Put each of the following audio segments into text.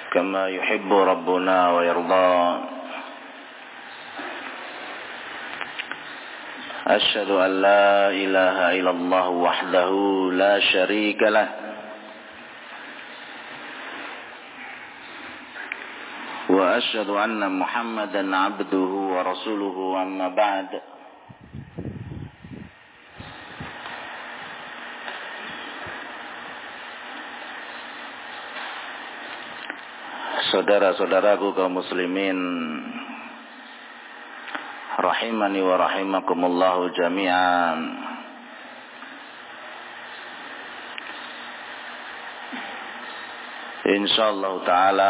كما يحب ربنا ويرضى. أشهد أن لا إله إلا الله وحده لا شريك له وأشهد أن محمدا عبده ورسوله. أما بعد، saudara-saudaraku kaum muslimin rahimani wa rahimakumullahu jami'an. Insyaallah taala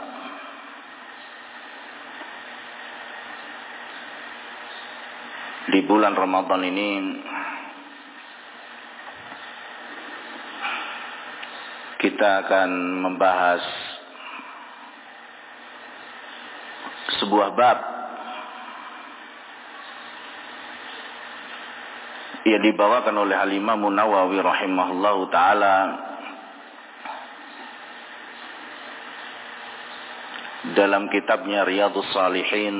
di bulan Ramadan ini kita akan membahas sebuah bab yang dibawakan oleh Al-Imam Nawawi rahimahullahu taala dalam kitabnya Riyadhus Shalihin.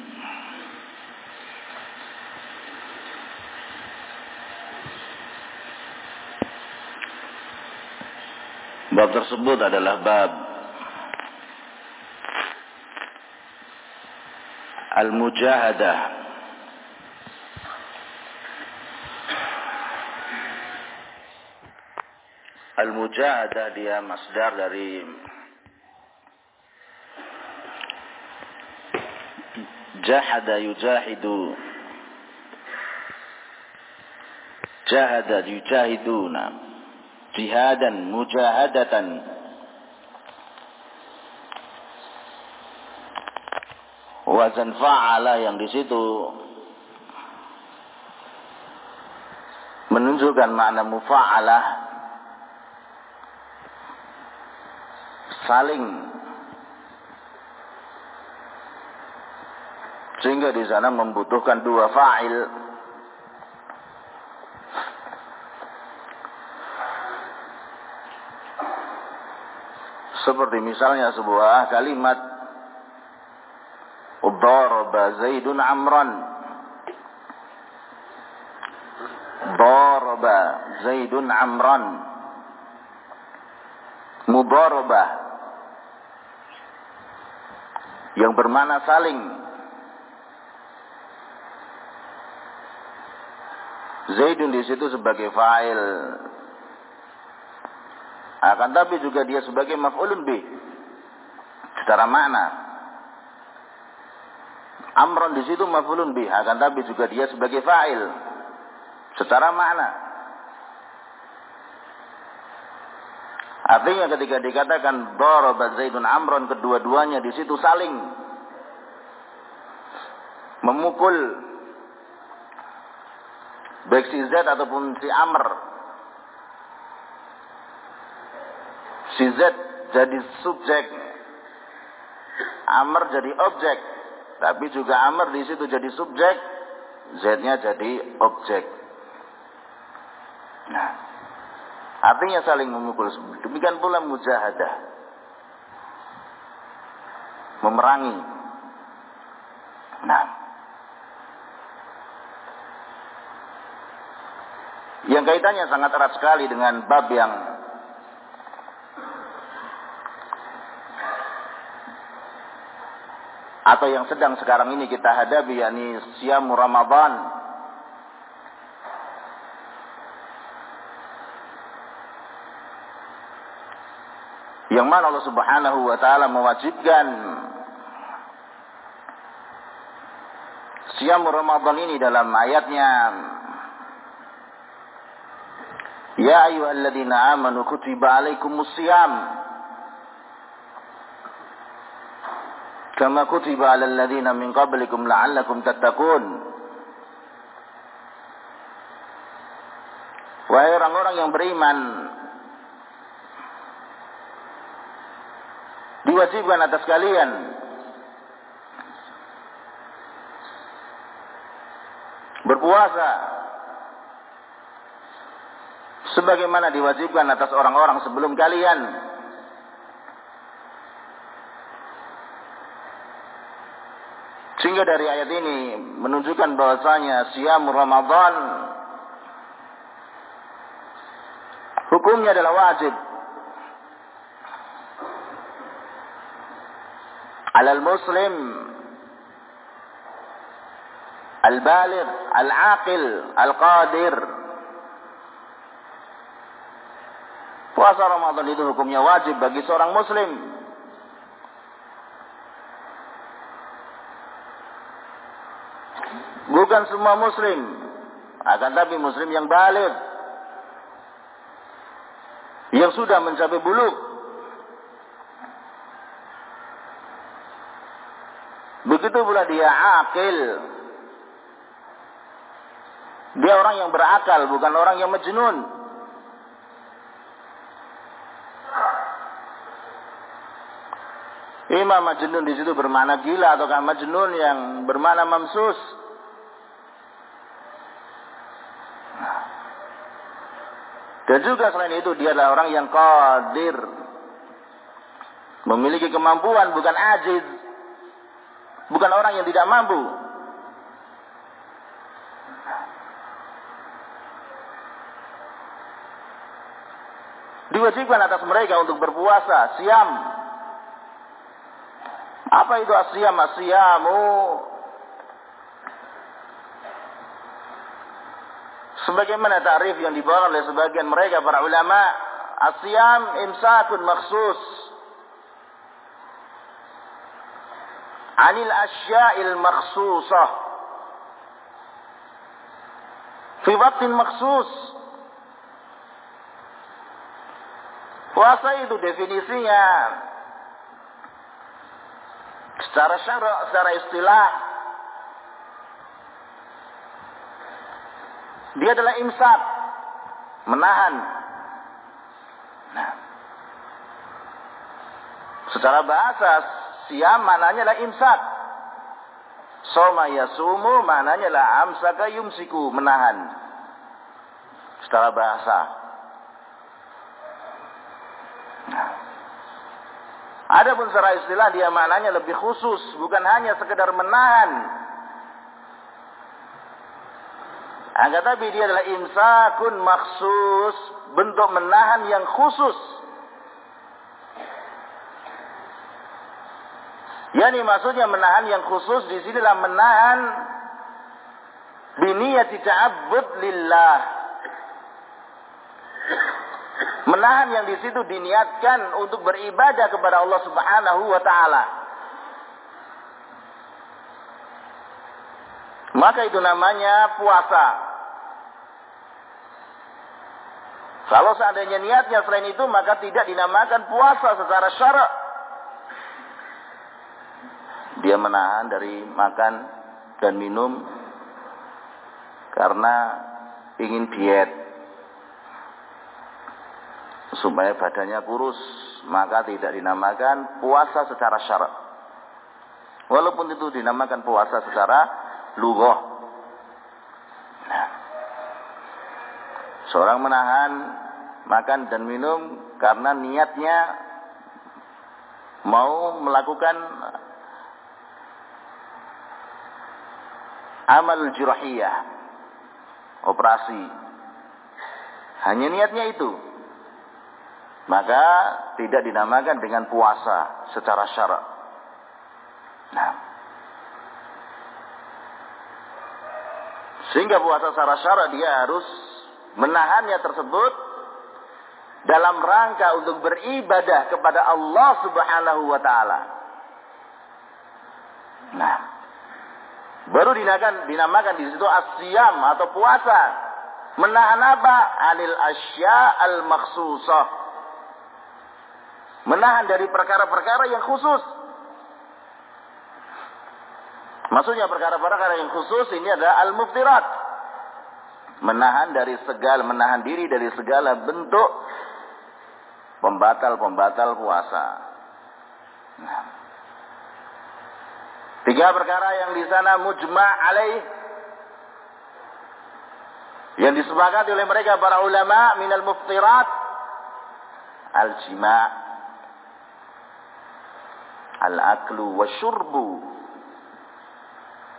Bab tersebut adalah bab Al-Mujahadah. Al-Mujahadah dia masdar dari jahada yujahidu, jahada yujahiduna, jihadan mujahadatan. Wazan fa'ala yang di situ menunjukkan makna mufa'alah, saling, sehingga di sana membutuhkan dua fa'il. Seperti misalnya sebuah kalimat daraba Zaidun Amran, daraba Zaidun Amran, mudarabah yang bermakna saling. Zaidun di situ sebagai fa'il, akan tapi juga dia sebagai maf'ulun bih secara makna. Amron di situ maf'ulun bih, akan tapi juga dia sebagai fa'il secara makna. Artinya ketika dikatakan daraba Zaidun Amron, kedua-duanya di situ saling memukul baik si Z ataupun si Amr. Si Z jadi subjek, Amr jadi objek. Tapi juga Amr di situ jadi subjek, Z-nya jadi objek. Nah, artinya saling memukul. Demikian pula mujahadah, memerangi. Nah, yang kaitannya sangat erat sekali dengan bab yang atau yang sedang sekarang ini kita hadapi, yakni Siyamu Ramadan. Yang mana Allah Subhanahu wa taala mewajibkan Siyamu Ramadan ini dalam ayatnya, ya ayyuhalladzina amanu kutiba alaikumus siyam kama kutiba alal ladzina min qablikum la'allakum tattaqun. Wahai orang-orang yang beriman, diwajibkan atas kalian berpuasa sebagaimana diwajibkan atas orang-orang sebelum kalian, Sehingga dari ayat ini menunjukkan bahwasanya siyam Ramadan hukumnya adalah wajib alal muslim al-baligh al-aqil al-qadir. Puasa Ramadan itu hukumnya wajib bagi seorang muslim. Bukan semua muslim, akan tapi muslim yang baligh, yang sudah mencapai bulugh. Begitu pula dia aqil. Dia orang yang berakal, bukan orang yang majnun. Imam majnun di situ bermakna gila ataukah majnun yang bermakna mamsus. Dan juga selain itu dia adalah orang yang qadir, memiliki kemampuan, bukan ajiz, bukan orang yang tidak mampu. Diwajibkan atas mereka untuk berpuasa, siyam. Apa itu as-siyam? As-siyamu sebagaimana ta'rif yang dibawa oleh sebagian mereka para ulama, as-siyam imsakun makhsus anil asya'il makhsusah fi waqtin makhsus. Puasa itu definisinya secara syara', secara istilah, dia adalah imsak, menahan. Nah, secara bahasa siyam maknanya adalah imsak. Soma yasumu maknanya adalah amsaka yumsiku, menahan. Secara bahasa. Nah, adapun secara istilah dia maknanya lebih khusus, bukan hanya sekedar menahan. Akan tapi dia adalah imsakun maksus, bentuk menahan yang khusus. Yani maksudnya menahan yang khusus di sini adalah menahan biniyati ta'abbud lillah. Menahan yang di situ diniatkan untuk beribadah kepada Allah Subhanahu wa taala. Maka itu namanya puasa. Kalau seandainya niatnya selain itu, maka tidak dinamakan puasa secara syara'. Dia menahan dari makan dan minum karena ingin diet supaya badannya kurus, maka tidak dinamakan puasa secara syara'. Walaupun itu dinamakan puasa secara lughah. Nah, seorang menahan makan dan minum karena niatnya mau melakukan amal jirahiyah, operasi. Hanya niatnya itu, maka tidak dinamakan dengan puasa secara syara'. Nah, sehingga puasa secara syara' dia harus menahannya tersebut dalam rangka untuk beribadah kepada Allah Subhanahu wa taala. Nah, baru dinamakan di situ as-siyam atau puasa. Menahan apa? Anil asya al-makhsusah. Menahan dari perkara-perkara yang khusus. Maksudnya perkara-perkara yang khusus ini adalah al-muftirat. Menahan diri dari segala bentuk pembatal-pembatal puasa. Nah, 3 perkara yang di sana mujma' alaih, yang disepakati oleh mereka para ulama, minal muftirat al-jima', al-aklu wasyurbu,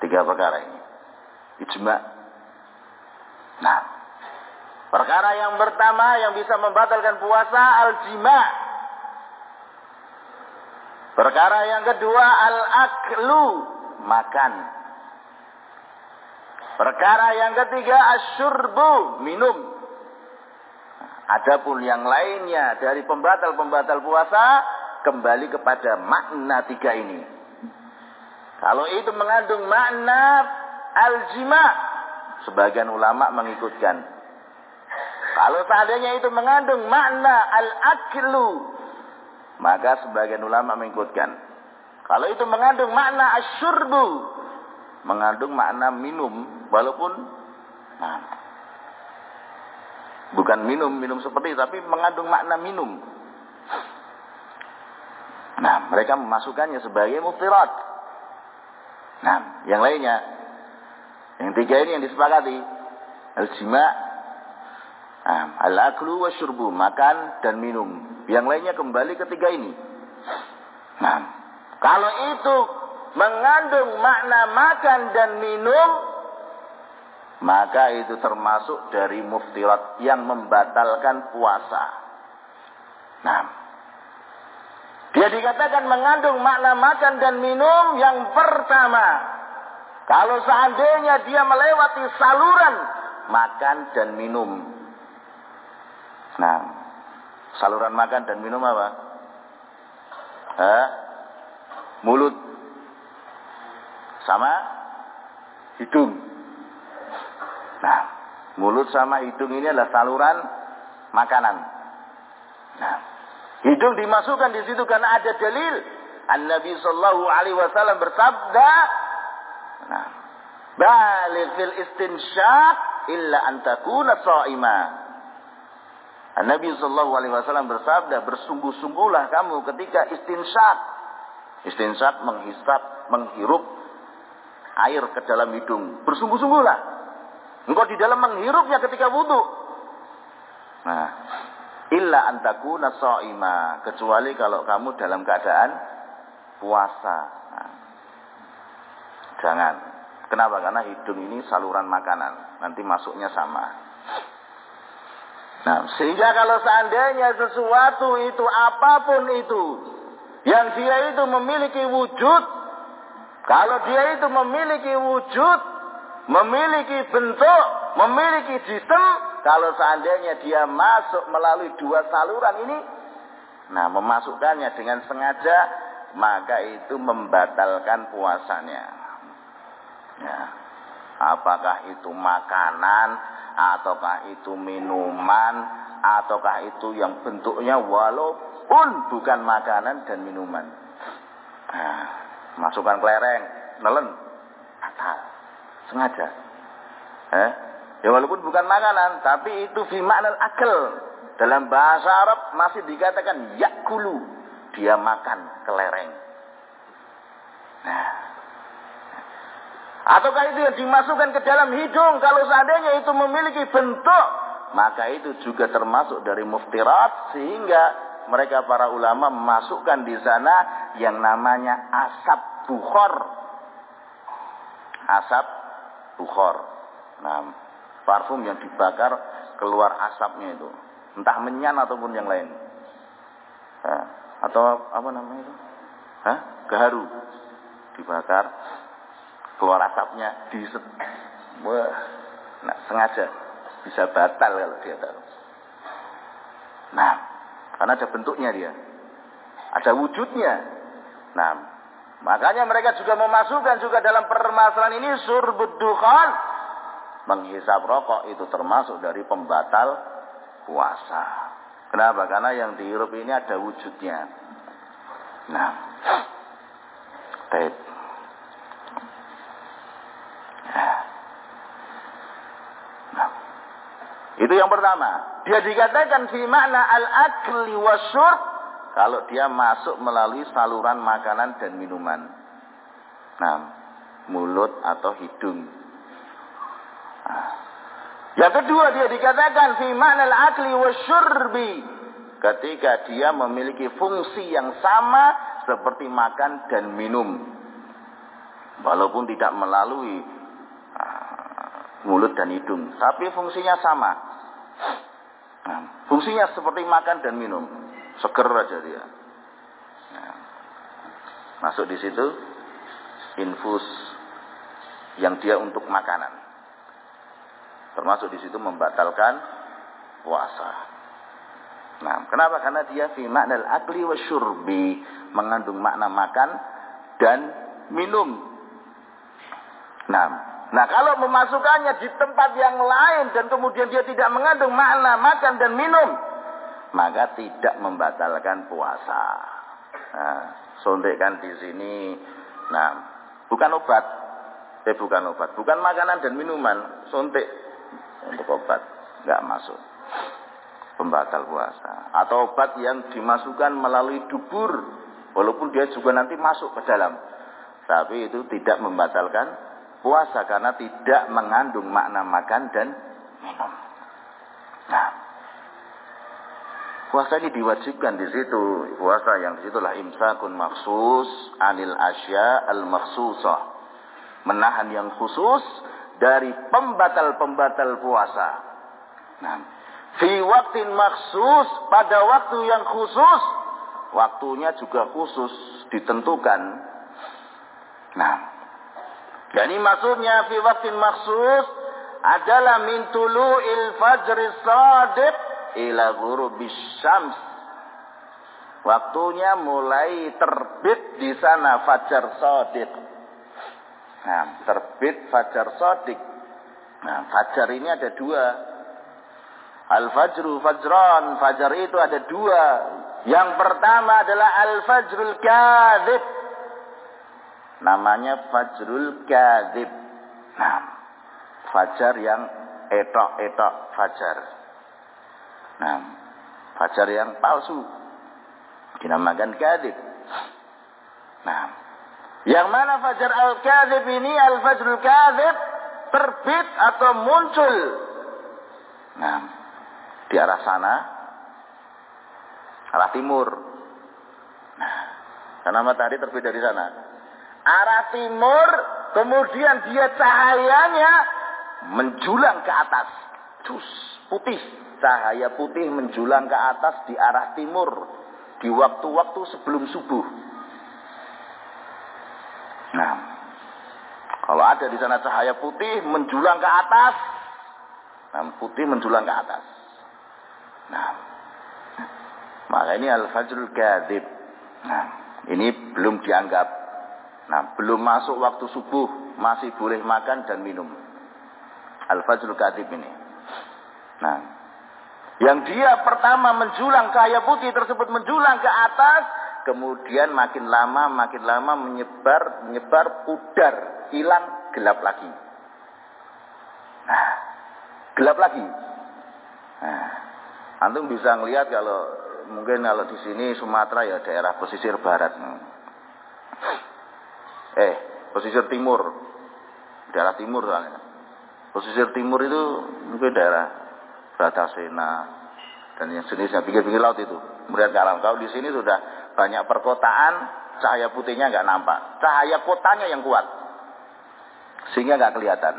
Tiga perkara ini. Ijma. Nah, perkara yang pertama yang bisa membatalkan puasa al-jima'. Perkara yang kedua al-aklu, makan. Perkara yang ketiga asyurbu, minum. Adapun yang lainnya dari pembatal-pembatal puasa kembali kepada makna tiga ini. Kalau itu mengandung makna al-jima', sebagian ulama mengikutkan. Kalau seandainya itu mengandung makna al-aklu, maka sebagian ulama mengikutkan. Kalau itu mengandung makna asyurbu, mengandung makna minum, walaupun bukan minum seperti itu, tapi mengandung makna minum. Nah, mereka memasukkannya sebagai muftirat. Nah, yang lainnya, yang tiga ini yang disepakati, al-jima', al-aklu wa syurbu, makan dan minum. Yang lainnya kembali ketiga ini. Nah, kalau itu mengandung makna makan dan minum, maka itu termasuk dari muftirat yang membatalkan puasa. Nah, dia dikatakan mengandung makna makan dan minum yang pertama. Kalau seandainya dia melewati saluran makan dan minum. Nah, saluran makan dan minum apa? Mulut sama hidung. Nah, mulut sama hidung ini adalah saluran makanan. Nah, hidung dimasukkan di situ karena ada dalil. An-Nabi sallallahu alaihi wasallam bersabda, nah, baligh fil istinsyaq illa an takuna sha'ima. An-Nabi sallallahu alaihi wasallam bersabda, bersungguh-sungguhlah kamu ketika istinsyaq. Istinsyaq menghirup air ke dalam hidung. Bersungguh-sungguhlah. Engkau di dalam menghirupnya ketika wudu. Nah, illa antakuna sha'ima, kecuali kalau kamu dalam keadaan puasa. Nah, jangan. Kenapa? Karena hidung ini saluran makanan, nanti masuknya sama. Nah, sehingga kalau seandainya sesuatu itu apapun itu yang dia itu memiliki wujud, kalau dia itu memiliki wujud, memiliki bentuk, memiliki jisim, kalau seandainya dia masuk melalui dua saluran ini, nah, memasukkannya dengan sengaja, maka itu membatalkan puasanya. Ya. Apakah itu makanan, ataukah itu minuman, ataukah itu yang bentuknya walaupun bukan makanan dan minuman. Nah, masukkan kelereng, nelen, batal, sengaja. Ya walaupun bukan makanan, tapi itu fi ma'nal akal. Dalam bahasa Arab masih dikatakan yakulu, dia makan kelereng. Nah, ataukah itu yang dimasukkan ke dalam hidung, kalau seandainya itu memiliki bentuk, maka itu juga termasuk dari muftirat, sehingga mereka para ulama memasukkan di sana yang namanya asap bukhor. Asap bukhor. Nah, parfum yang dibakar keluar asapnya itu, entah menyan ataupun yang lain. Atau apa namanya itu? Gaharu dibakar, keluar asapnya, nah, sengaja bisa batal kalau dia tahu. Nah, karena ada bentuknya dia, ada wujudnya. Nah, makanya mereka juga memasukkan juga dalam permasalahan ini surbud dukhan, menghisap rokok itu termasuk dari pembatal puasa. Kenapa? Karena yang dihirup ini ada wujudnya. Nah, baik. Itu yang pertama. Dia dikatakan fi makna al-akli wasyurb kalau dia masuk melalui saluran makanan dan minuman. Nah, mulut atau hidung. Yang kedua dia dikatakan fi makna al-akli wasyurbi ketika dia memiliki fungsi yang sama seperti makan dan minum. Walaupun tidak melalui mulut dan hidung, tapi fungsinya sama. Fungsinya seperti makan dan minum, seger aja dia. Masuk di situ infus yang dia untuk makanan. Termasuk di situ membatalkan puasa. Nah, kenapa? Karena dia fi ma'nal akli wa syurbi, mengandung makna makan dan minum. Nah, kalau memasukkannya di tempat yang lain dan kemudian dia tidak mengandung makna makan dan minum, maka tidak membatalkan puasa. Nah, suntikkan di sini. Nah, bukan obat. Bukan makanan dan minuman, suntik untuk obat, enggak masuk. Pembatal puasa. Atau obat yang dimasukkan melalui dubur, walaupun dia juga nanti masuk ke dalam, tapi itu tidak membatalkan puasa karena tidak mengandung makna makan dan minum. Nah, puasa ini diwajibkan di situ. Puasa yang di situlah imsakun maksus anil asya al maksusah, menahan yang khusus dari pembatal-pembatal puasa. Nah, fi waktin maksus, pada waktu yang khusus, waktunya juga khusus ditentukan. Nah, jadi maksudnya fi waktin maksus adalah min tulu'il fajri shadiq ila ghurubis syams. Waktunya mulai terbit di sana fajar shadiq. Nah, terbit fajar shadiq. Nah, fajar ini ada dua. Al-fajru fajran, fajar itu ada dua. Yang pertama adalah al-fajrul kadzib. Namanya fajrul kadzib. Nah, fajar yang etok-etok fajar. Nah, fajar yang palsu dinamakan kadzib. Nah, yang mana fajar al-kadzib ini, al-fajrul kadzib, terbit atau muncul. Nah, di arah sana, arah timur. Nah, karena matahari terbit dari sana. Arah timur, kemudian dia cahayanya menjulang ke atas. Putih. Cahaya putih menjulang ke atas di arah timur. Di waktu-waktu sebelum subuh. Nah, kalau ada di sana cahaya putih menjulang ke atas. Nah, putih menjulang ke atas. Nah, maka ini al-fajrul kadzib. Nah, ini belum dianggap. Nah, belum masuk waktu subuh, masih boleh makan dan minum. Al-fajrul kadzib ini. Nah, yang dia pertama menjulang, cahaya putih tersebut menjulang ke atas, kemudian makin lama menyebar pudar, hilang, gelap lagi. Nah, gelap lagi. Nah, antum bisa ngelihat mungkin kalau di sini Sumatera ya daerah pesisir barat. Pesisir timur. Daerah timur soalnya. Pesisir timur itu mungkin daerah Bratasena dan yang jenisnya, pinggir-pinggir laut itu. Melihat karam. Kalau di sini sudah banyak perkotaan, cahaya putihnya nggak nampak. Cahaya kotanya yang kuat. Sehingga nggak kelihatan.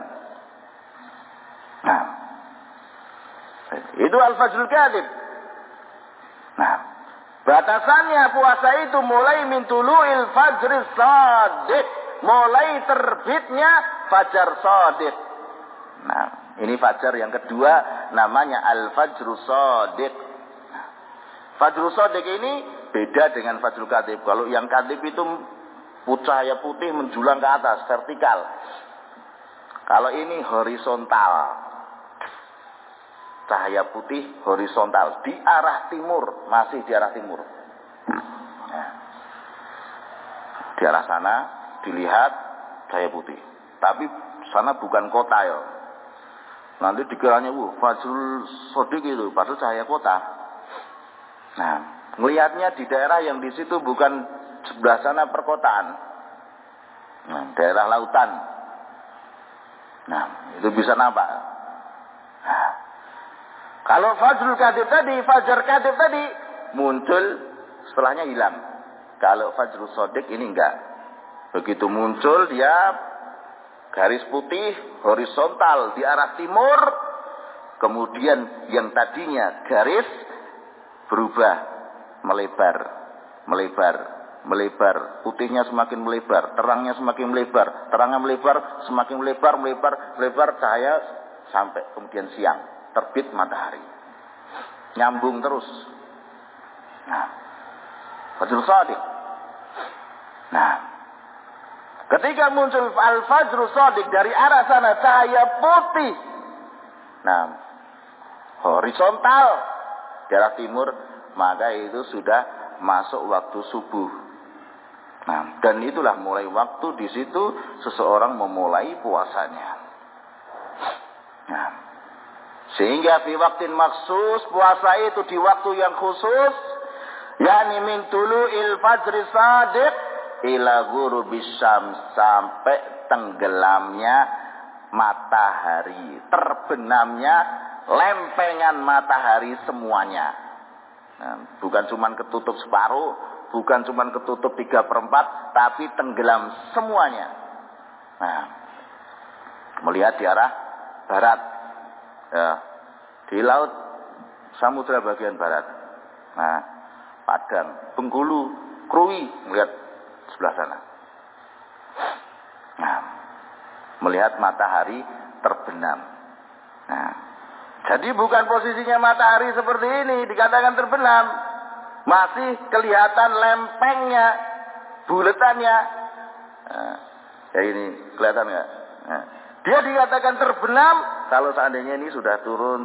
Nah, itu al-fajrul kadzib. Nah, batasannya puasa itu mulai min tulu'il fajri shadiq, mulai terbitnya fajar shadiq. Nah, ini fajar yang kedua namanya al-fajru shadiq. Fajru shadiq ini beda dengan fajrul kadzib. Kalau yang kadzib itu cahaya putih menjulang ke atas, vertikal. Kalau ini horizontal. Cahaya putih horizontal di arah timur, masih di arah timur. Nah, di arah sana dilihat cahaya putih, tapi sana bukan kota ya. Nanti dikiranya fajrul shadiq itu padahal cahaya kota. Nah, melihatnya di daerah yang di situ bukan sebelah sana perkotaan. Nah, daerah lautan. Nah, itu bisa nampak. Nah, kalau fajrul kadzib tadi, fajar kadzib tadi muncul, setelahnya hilang. Kalau fajrul shadiq ini enggak. Begitu muncul dia garis putih horizontal di arah timur, kemudian yang tadinya garis berubah melebar, putihnya semakin melebar, terangnya semakin melebar, terangnya melebar, semakin melebar, cahaya sampai kemudian siang, terbit matahari. Nyambung terus. Nah, Fajrul Shadiq. Nah, ketika muncul Al-Fajrul Shadiq dari arah sana cahaya putih. Nah, horizontal di arah timur, maka itu sudah masuk waktu subuh. Nah, dan itulah mulai waktu di situ seseorang memulai puasanya. Nah, sehingga fi waktin maksus, puasa itu di waktu yang khusus, yakni min tulu'il fajri shadiq ila ghurubis syams, sampai tenggelamnya matahari, terbenamnya lempengan matahari semuanya. Nah, bukan cuma ketutup separuh, bukan cuma ketutup 3/4, tapi tenggelam semuanya. Nah, melihat di arah barat, ya, di laut Samudra bagian barat. Nah, Padang, Bengkulu, Krui, melihat sebelah sana. Nah, melihat matahari terbenam. Nah, jadi bukan posisinya matahari seperti ini dikatakan terbenam, masih kelihatan lempengnya, buletannya. Nah, ya ini kelihatan nggak? Nah, dia dikatakan terbenam kalau seandainya ini sudah turun,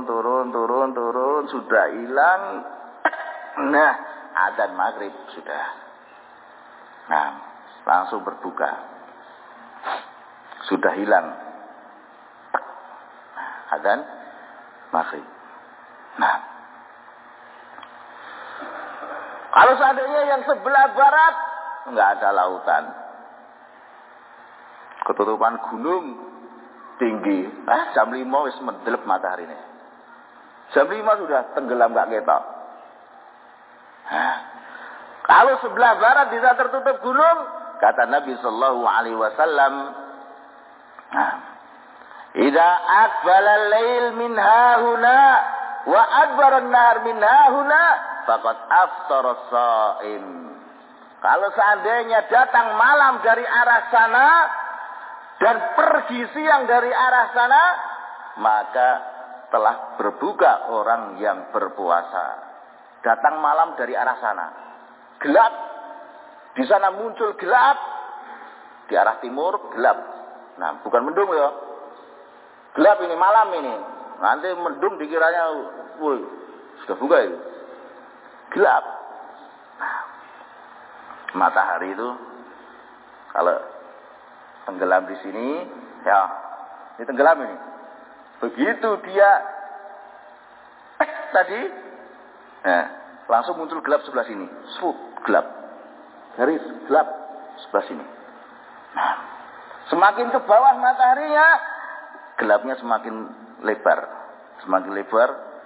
sudah hilang. Nah, adzan maghrib sudah. Nah, langsung berbuka. Sudah hilang. Adzan maghrib. Nah, kalau seandainya yang sebelah barat nggak ada lautan, ketutupan gunung tinggi, jam 5 wis mendelep matahari ini. Jam 5 sudah tenggelam nggak ketok. Nah, kalau sebelah barat bisa tertutup gunung, kata Nabi Sallallahu Alaihi Wasallam, "Idza aqbala al-lail min hahuna wa adbara an-nahar min hahuna, faqad aftara as-sha'im." Kalau seandainya datang malam dari arah sana dan pergi siang dari arah sana, maka telah berbuka orang yang berpuasa. Datang malam dari arah sana, gelap. Di sana muncul gelap. Di arah timur gelap. Nah, bukan mendung ya. Gelap ini, malam ini. Nanti mendung dikiranya, woi, sudah buka itu. Gelap. Nah, matahari itu kalau tenggelam di sini, ya, ini tenggelam ini. Begitu dia tadi, nah, langsung muncul gelap sebelah sini. Gelap. Garis gelap sebelah sini. Nah, semakin ke bawah mataharinya, gelapnya semakin lebar. Semakin lebar,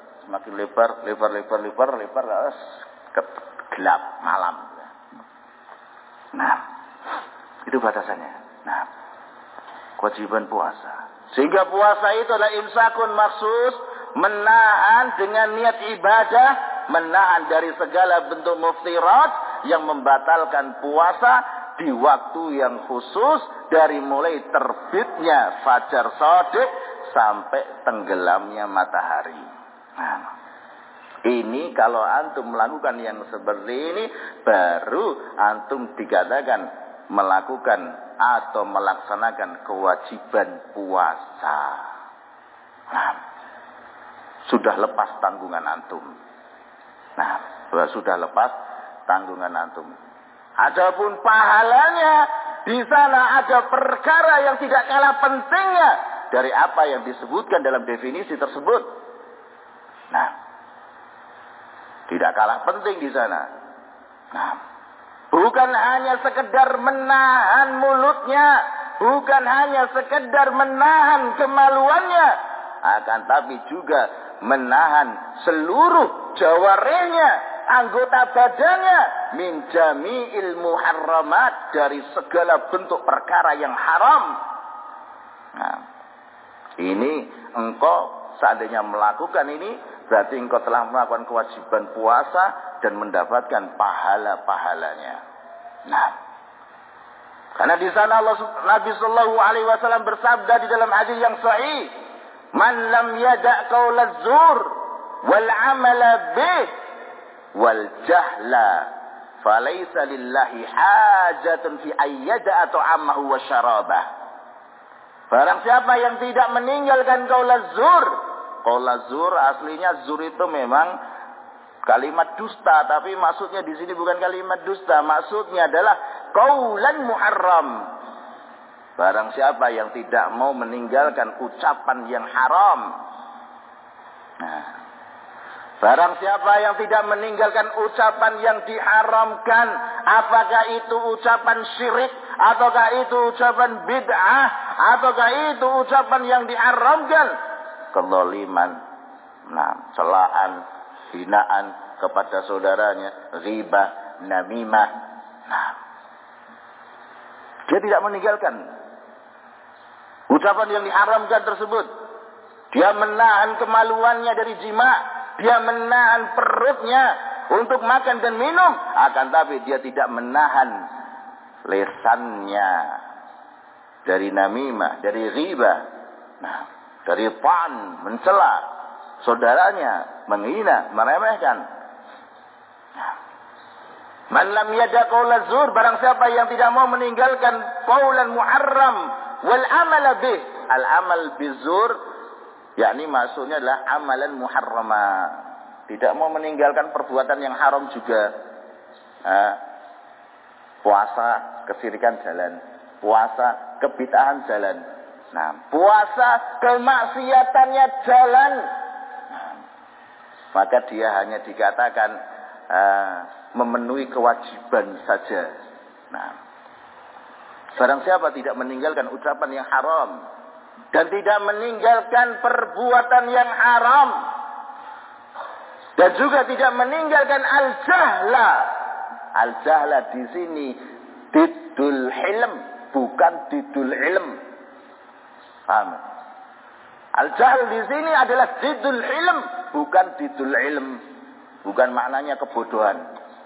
gelap malam. Nah, itu batasannya. Nah, kewajiban puasa. Sehingga puasa itu adalah imsakun maksus, menahan dengan niat ibadah, menahan dari segala bentuk muftirat yang membatalkan puasa di waktu yang khusus, dari mulai terbitnya fajar shadiq sampai tenggelamnya matahari. Nah, ini kalau antum melakukan yang seperti ini, baru antum dikatakan melakukan atau melaksanakan kewajiban puasa. Nah, sudah lepas tanggungan antum. Nah, sudah lepas tanggungan antum. Adapun pahalanya, di sana ada perkara yang tidak kalah pentingnya dari apa yang disebutkan dalam definisi tersebut. Nah, tidak kalah penting di sana. Nah, bukan hanya sekedar menahan mulutnya, bukan hanya sekedar menahan kemaluannya, akan tapi juga menahan seluruh jawarehnya, anggota badannya min jami'il muharramat, dari segala bentuk perkara yang haram. Nah, ini engkau seandainya melakukan ini, berarti engkau telah melakukan kewajiban puasa dan mendapatkan pahala-pahalanya. Nah, karena di sana Nabi Shallallahu Alaihi Wasallam bersabda di dalam hadis yang sahih, "Man lam yada' qaulaz zur wal amala bih wal jahla, falaysa lillahi hajatun fi ayyada ta'amahu wa syarabah." Barang siapa yang tidak meninggalkan qaulaz zur. Qaulaz zur aslinya zur itu memang kalimat dusta, tapi maksudnya di sini bukan kalimat dusta, maksudnya adalah qaulan muharram. Barang siapa yang tidak mau meninggalkan ucapan yang haram. Nah, barang siapa yang tidak meninggalkan ucapan yang diharamkan, apakah itu ucapan syirik, ataukah itu ucapan bid'ah, ataukah itu ucapan yang diharamkan, kezaliman, celaan, hinaan kepada saudaranya, ghibah, namimah. Nah, dia tidak meninggalkan ucapan yang diharamkan tersebut. Dia menahan kemaluannya dari jima, dia menahan perutnya untuk makan dan minum, akan tapi dia tidak menahan lesannya dari namimah, dari ghibah, dari ta'an, mencela saudaranya, menghina, meremehkan. Man lam yada' qaulaz zur, barang siapa yang tidak mau meninggalkan qaulan muharram wal amala bih. Al amal bizur, yakni maksudnya adalah amalan muharrama. Tidak mau meninggalkan perbuatan yang haram juga. Puasa kesyirikan jalan, puasa kebid'ahan jalan. Nah, puasa kemaksiatannya jalan. Maka dia hanya dikatakan memenuhi kewajiban saja. Nah, barang siapa tidak meninggalkan ucapan yang haram dan tidak meninggalkan perbuatan yang haram dan juga tidak meninggalkan al-jahla. Al-jahla di sini diddul hilm, bukan diddul ilm. Paham? Al-jahl di sini adalah diddul ilm, bukan diddul ilm. Bukan maknanya kebodohan.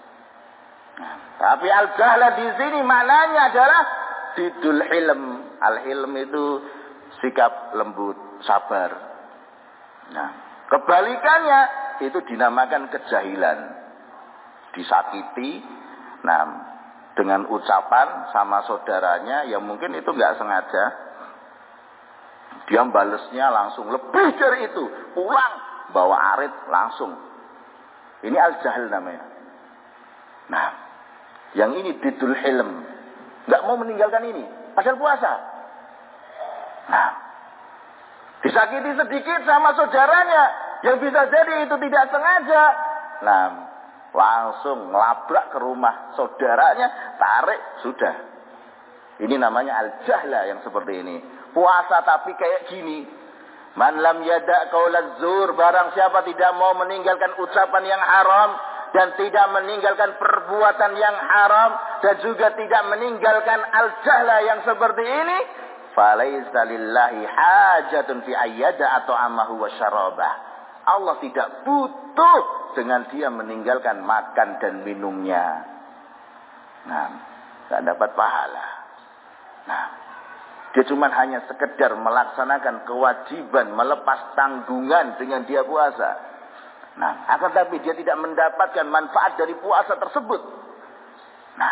Tapi al-jahla di sini maknanya adalah diddul ilm. Al-ilm itu sikap lembut, sabar. Nah, kebalikannya itu dinamakan kejahilan. Disakiti, dengan ucapan sama saudaranya yang mungkin itu nggak sengaja, dia balesnya langsung lebih dari itu, pulang bawa arit langsung. Ini al-jahl namanya. Nah, yang ini diddul hilm, nggak mau meninggalkan ini, padahal puasa. Nah, disakiti sedikit sama saudaranya, yang bisa jadi itu tidak sengaja. Nah, langsung ngelabrak ke rumah saudaranya, tarik, sudah. Ini namanya al-jahla yang seperti ini. Puasa tapi kayak gini. Man lam yada' qaulaz zur, barang siapa tidak mau meninggalkan ucapan yang haram dan tidak meninggalkan perbuatan yang haram dan juga tidak meninggalkan al-jahla yang seperti ini, falaisa lillahi hajatun fi ayyada ta'amahu wa syarabah. Allah tidak butuh dengan dia meninggalkan makan dan minumnya. Nah, tidak dapat pahala. Nah, dia cuma hanya sekedar melaksanakan kewajiban, melepas tanggungan dengan dia puasa. Nah, akan tapi dia tidak mendapatkan manfaat dari puasa tersebut. Nah,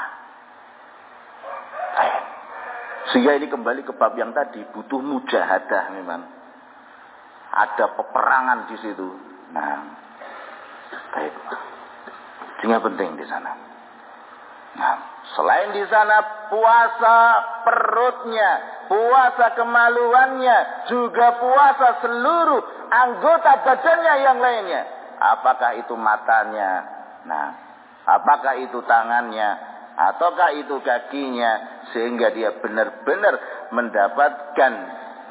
sehingga ini kembali ke bab yang tadi, butuh mujahadah memang. Ada peperangan di situ. Nah, baik. Sehingga penting di sana. Nah, selain di sana puasa perutnya, puasa kemaluannya, juga puasa seluruh anggota badannya yang lainnya. Apakah itu matanya? Nah, apakah itu tangannya? Ataukah itu kakinya? Sehingga dia benar-benar mendapatkan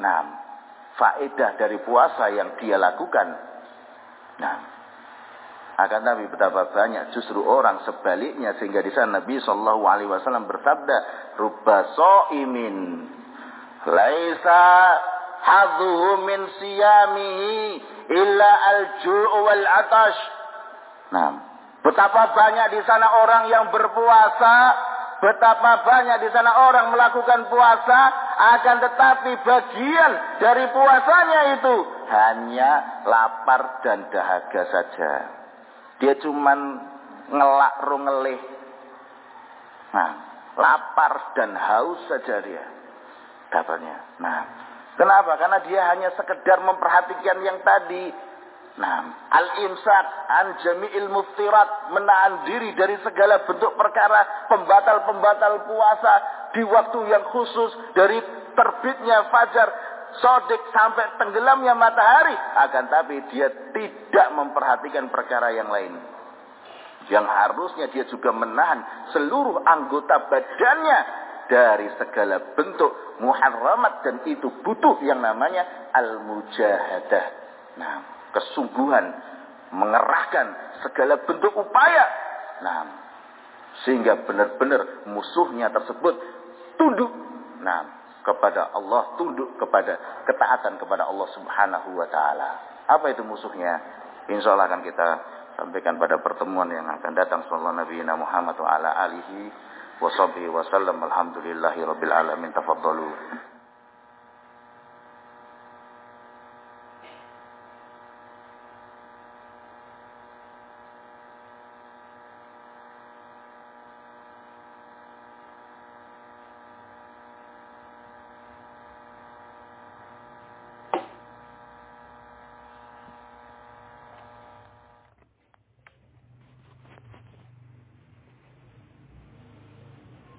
faedah dari puasa yang dia lakukan. Nah, Akan tapi betapa banyak justru orang sebaliknya, sehingga di sana Nabi sallallahu alaihi wasallam bersabda, "Rubba shaimin laisa hadhuhu min siyamihi illa al-ju' wal 'atash." Nah, betapa banyak di sana orang yang berpuasa, betapa banyak di sana orang melakukan puasa, akan tetapi bagian dari puasanya itu hanya lapar dan dahaga saja. Dia cuman ngelak ngelih. Nah, lapar dan haus saja dia dapatnya. Nah, kenapa? Karena dia hanya sekedar memperhatikan yang tadi. Nah, al-imsak an jami'il muftirat, menahan diri dari segala bentuk perkara pembatal-pembatal puasa di waktu yang khusus, dari terbitnya fajar sodik sampai tenggelamnya matahari. Akan tapi dia tidak memperhatikan perkara yang lain, yang harusnya dia juga menahan seluruh anggota badannya dari segala bentuk muharramat, dan itu butuh yang namanya al-mujahadah. Nah, kesungguhan, mengerahkan segala bentuk upaya. Nah, sehingga benar-benar musuhnya tersebut tunduk. Nah, kepada Allah, tunduk kepada ketaatan kepada Allah Subhanahu wa taala. Apa itu musuhnya? Insyaallah akan kita sampaikan pada pertemuan yang akan datang. Sallallahu Nabi Muhammad wa ala alihi wa sahbihi wa sallam. Alhamdulillahirabbil alamin. Tafadhalu.